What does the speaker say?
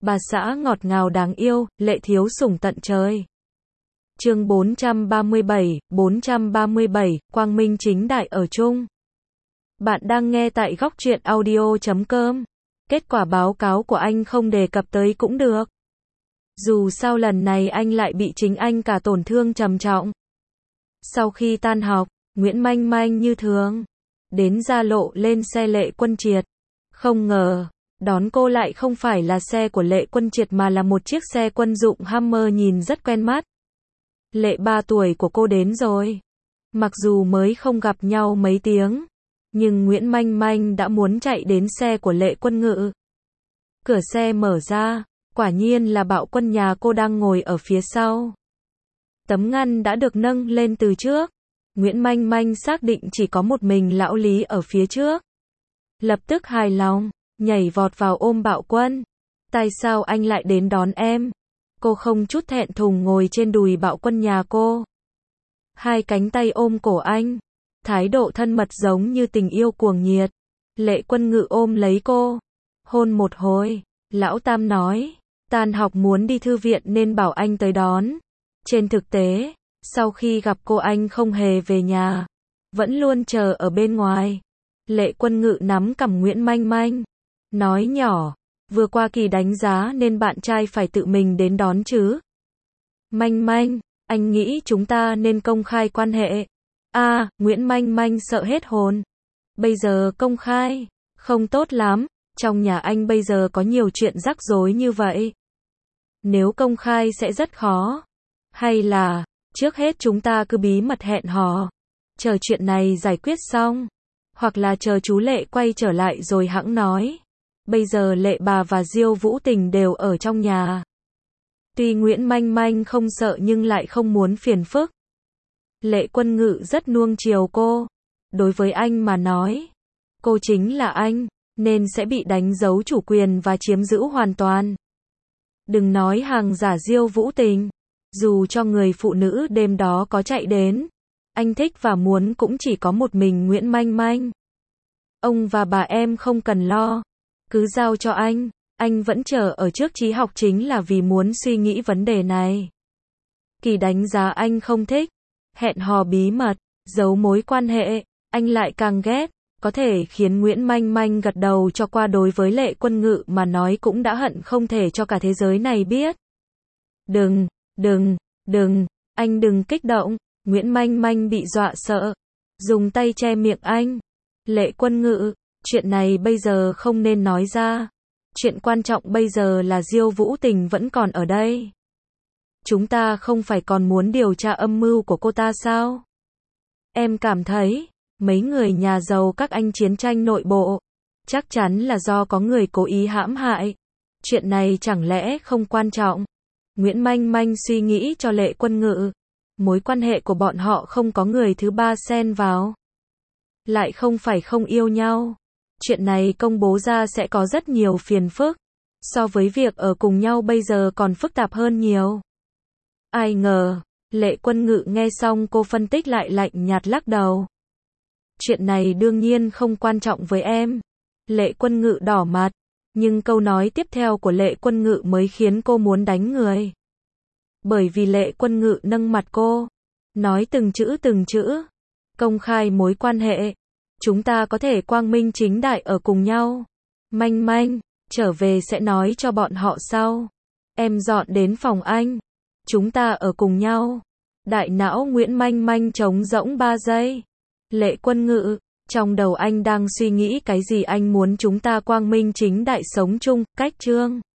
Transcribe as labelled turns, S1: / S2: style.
S1: bà xã ngọt ngào đáng yêu, lệ thiếu sủng tận trời. Chương 437, Quang Minh chính đại ở chung. Bạn đang nghe tại góc truyện audio.com. Kết quả báo cáo của anh không đề cập tới cũng được. Dù sao lần này anh lại bị chính anh cả tổn thương trầm trọng. Sau khi tan học, Nguyễn Manh Manh như thường đến Gia Lộ lên xe Lệ Quân Triệt. Không ngờ, đón cô lại không phải là xe của Lệ Quân Triệt mà là một chiếc xe quân dụng Hummer nhìn rất quen mắt. Lệ 3 tuổi của cô đến rồi. Mặc dù mới không gặp nhau mấy tiếng, nhưng Nguyễn Manh Manh đã muốn chạy đến xe của Lệ Quân Ngự. Cửa xe mở ra, quả nhiên là Bạo Quân nhà cô đang ngồi ở phía sau. Tấm ngăn đã được nâng lên từ trước. Nguyễn Manh Manh xác định chỉ có một mình lão Lý ở phía trước. Lập tức hài lòng, nhảy vọt vào ôm Bạo Quân. Tại sao anh lại đến đón em? Cô không chút thẹn thùng ngồi trên đùi Bạo Quân nhà cô. Hai cánh tay ôm cổ anh. Thái độ thân mật giống như tình yêu cuồng nhiệt. Lệ Quân Ngự ôm lấy cô. Hôn một hồi. Lão Tam nói, tan học muốn đi thư viện nên bảo anh tới đón. Trên thực tế, sau khi gặp cô anh không hề về nhà. Vẫn luôn chờ ở bên ngoài. Lệ Quân Ngự nắm cằm Nguyễn Manh Manh. Nói nhỏ, vừa qua kỳ đánh giá nên bạn trai phải tự mình đến đón chứ. Manh Manh, anh nghĩ chúng ta nên công khai quan hệ. Nguyễn Manh Manh sợ hết hồn. Bây giờ công khai, không tốt lắm. Trong nhà anh bây giờ có nhiều chuyện rắc rối như vậy. Nếu công khai sẽ rất khó. Hay là, trước hết chúng ta cứ bí mật hẹn hò. Chờ chuyện này giải quyết xong. Hoặc là chờ chú Lệ quay trở lại rồi hẵng nói. Bây giờ Lệ bà và Diêu Vũ Tình đều ở trong nhà. Tuy Nguyễn Manh Manh không sợ nhưng lại không muốn phiền phức. Lệ Quân Ngự rất nuông chiều cô. Đối với anh mà nói, cô chính là anh, nên sẽ bị đánh dấu chủ quyền và chiếm giữ hoàn toàn. Đừng nói hàng giả Diêu Vũ Tình. Dù cho người phụ nữ đêm đó có chạy đến, anh thích và muốn cũng chỉ có một mình Nguyễn Manh Manh. Ông và bà em không cần lo. Cứ giao cho anh vẫn chờ ở trước trí học chính là vì muốn suy nghĩ vấn đề này. Kỳ đánh giá anh không thích. Hẹn hò bí mật, giấu mối quan hệ, anh lại càng ghét. Có thể khiến Nguyễn Manh Manh gật đầu cho qua đối với Lệ Quân Ngự mà nói cũng đã hận không thể cho cả thế giới này biết. Đừng, anh đừng kích động. Nguyễn Manh Manh bị dọa sợ. Dùng tay che miệng anh. Lệ Quân Ngự, chuyện này bây giờ không nên nói ra. Chuyện quan trọng bây giờ là Diêu Vũ Tình vẫn còn ở đây. Chúng ta không phải còn muốn điều tra âm mưu của cô ta sao? Em cảm thấy, mấy người nhà giàu các anh chiến tranh nội bộ. Chắc chắn là do có người cố ý hãm hại. Chuyện này chẳng lẽ không quan trọng? Nguyễn Manh Manh suy nghĩ cho Lệ Quân Ngự. Mối quan hệ của bọn họ không có người thứ ba xen vào. Lại không phải không yêu nhau. Chuyện này công bố ra sẽ có rất nhiều phiền phức. So với việc ở cùng nhau bây giờ còn phức tạp hơn nhiều. Ai ngờ, Lệ Quân Ngự nghe xong cô phân tích lại lạnh nhạt lắc đầu. Chuyện này đương nhiên không quan trọng với em. Lệ Quân Ngự đỏ mặt. Nhưng câu nói tiếp theo của Lệ Quân Ngự mới khiến cô muốn đánh người. Bởi vì Lệ Quân Ngự nâng mặt cô. Nói từng chữ. Công khai mối quan hệ. Chúng ta có thể quang minh chính đại ở cùng nhau. Manh Manh, trở về sẽ nói cho bọn họ sau. Em dọn đến phòng anh. Chúng ta ở cùng nhau. Đại não Nguyễn Manh Manh trống rỗng 3 giây. Lệ Quân Ngự, trong đầu anh đang suy nghĩ cái gì? Anh muốn chúng ta quang minh chính đại sống chung, cách chương.